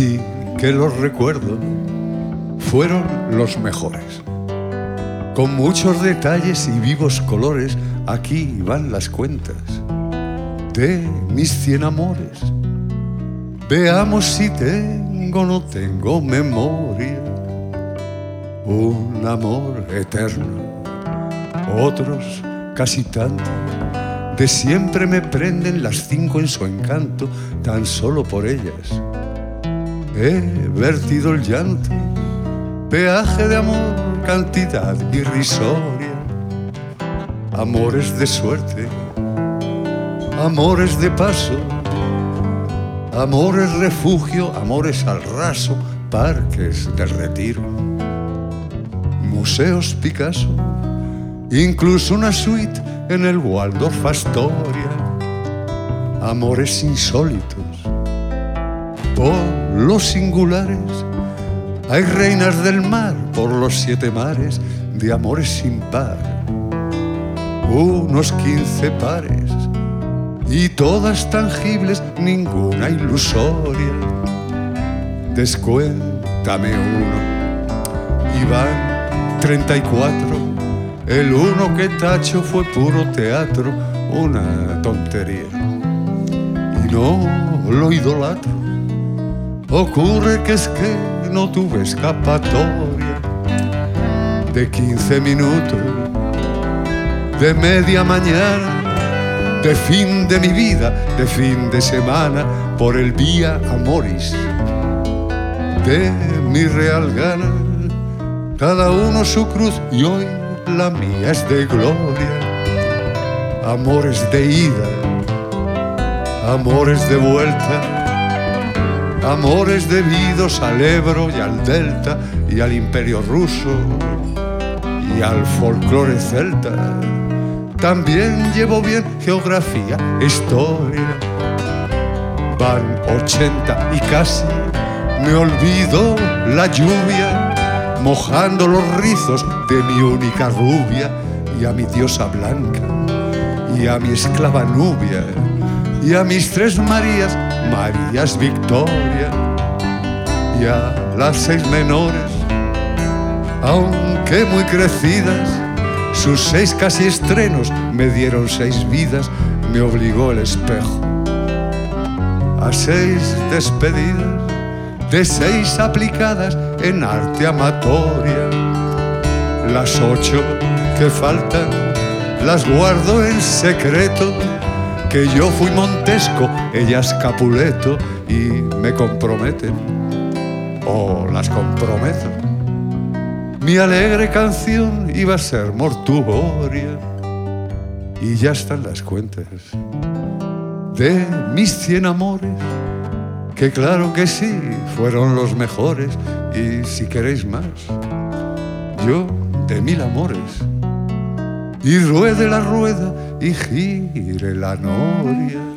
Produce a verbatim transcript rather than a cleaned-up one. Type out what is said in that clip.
sí que los recuerdo, fueron los mejores. Con muchos detalles y vivos colores, aquí van las cuentas de mis cien amores. Veamos si tengo o no tengo memoria. Un amor eterno, otros casi tanto. De siempre me prenden las cinco en su encanto, tan solo por ellas he vertido el llanto. Peaje de amor, cantidad irrisoria. Amores de suerte, amores de paso, amores refugio, amores al raso, parques del retiro, museos Picasso, incluso una suite en el Waldorf Astoria. Amores insólitos, por los singulares. Hay reinas del mar por los siete mares de amores sin par. Unos quince pares y todas tangibles, ninguna ilusoria. Descuéntame uno y van treinta y cuatro. El uno que tacho fue puro teatro, una tontería. Y no lo idolatro. Ocurre que es que no tuve escapatoria de quince minutos, de media mañana, de fin de mi vida, de fin de semana, por el vía amoris de mi real gana. Cada uno su cruz y hoy la mía es de gloria. Amores de ida, amores de vuelta, amores debidos al Ebro y al Delta y al Imperio Ruso y al folclore celta. También llevo bien geografía, historia. Van ochenta y casi me olvido la lluvia, mojando los rizos de mi única rubia, y a mi diosa blanca, y a mi esclava Nubia, y a mis tres Marías, Marías Victoria, y a las seis menores, aunque muy crecidas, sus seis casi estrenos me dieron seis vidas, me obligó el espejo a seis despedidas, de seis aplicadas en arte amatoria. Las ocho que faltan las guardo en secreto, que yo fui Montesco, ellas Capuleto, y me comprometen, o las comprometo. Mi alegre canción iba a ser mortuoria, y ya están las cuentas de mis cien amores, que claro que sí, fueron los mejores, y si queréis más, yo de mil amores. Y ruede la rueda y gire la noria.